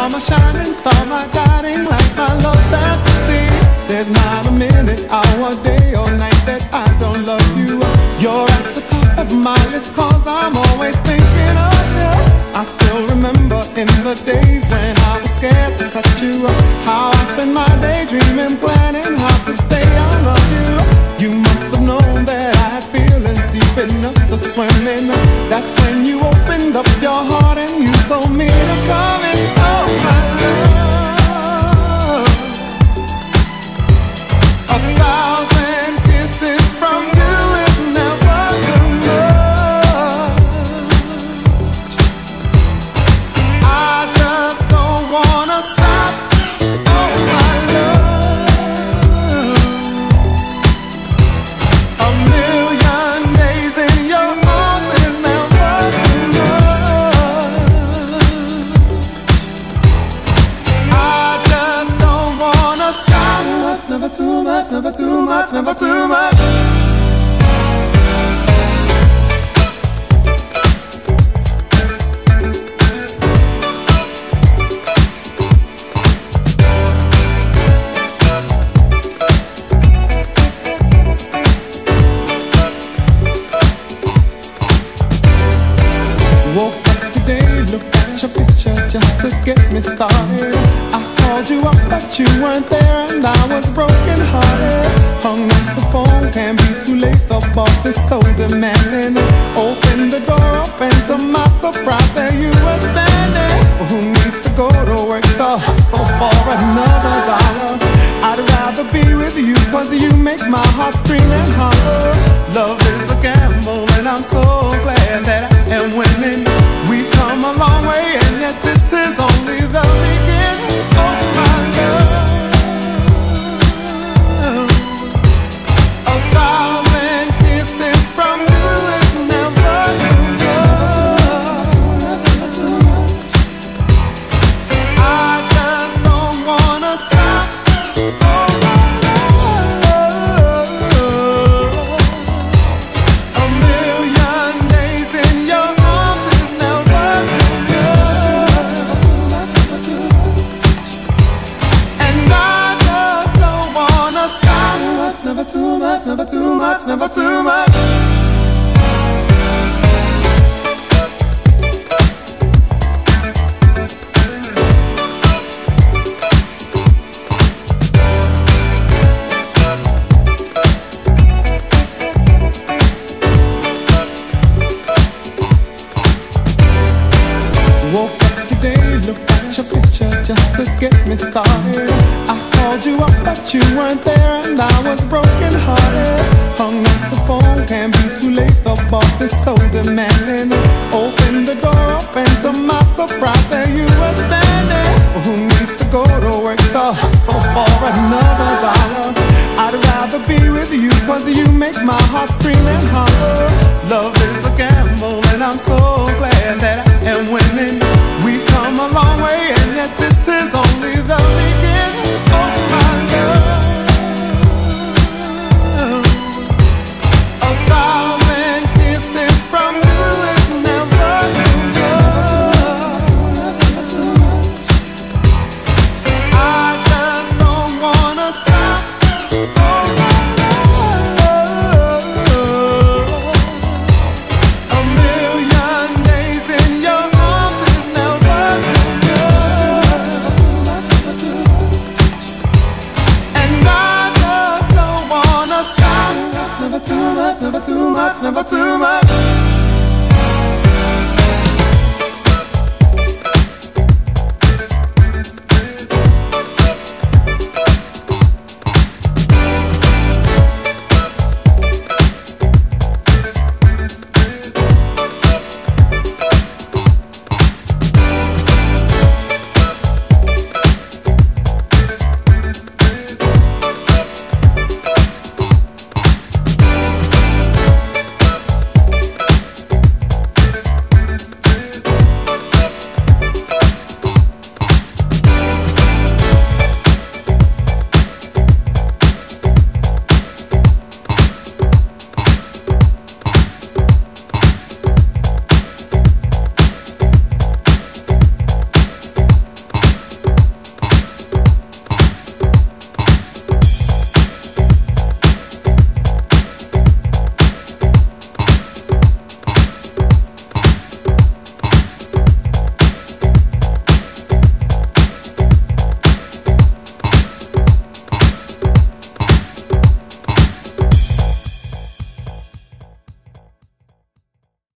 are my shining star, my guiding light, my love fantasy. There's not a minute, hour, day or night that I don't love you. You're at the top of my list, cause I'm always thinking of you. I still remember in the days when I was scared to touch you, how I spent my day dreaming, planning how to say I love you. You must have known that I had feelings deep enough to swim in. That's when you opened up your heart and you told me to come in. Oh my love, 1,000 kisses from you is never too much. I just don't wanna stop. Oh my love, a million days in your arms is never too much. I just don't wanna stop. Never too much, never too much, never too much. Woke up today, looked at your picture just to get me started. I called you up, but you weren't there, and I was broken hearted. Hung up the phone, can't be too late, the boss is so demanding. Opened the door up, and to my surprise, there you were standing. Who needs to go to work to hustle for another dollar? I'd rather be with you, cause you make my heart scream and holler. Love is a gamble, and I'm so glad that I am winning. We've come a long way, and yet this is only the beginning. Oh my love, 1,000 kisses from you is never too much. I just don't wanna stop. Oh my love, a million days in your arms is never too much. And I just don't wanna stop. Never too much, never too much, never too much. Woke up today, looked at your picture just to get me started. I called you up, but you weren't there, and I was broken hearted. Hung up the phone, can't be too late, the boss is so demanding. Opened the door up, and to my surprise, there you were standing. Who needs to go to work to hustle for another dollar? I'd rather be with you, cause you make my heart scream and holler. Love is a gamble, and I'm so glad that I am winning. We've come a long way, and yet this is only the beginning. Oh my love, 1,000 kisses from you is never too much. I just don't wanna stop. Oh my love, a million days in your arms is never too much. And I just don't wanna stop. Never too much, never too much, never too much.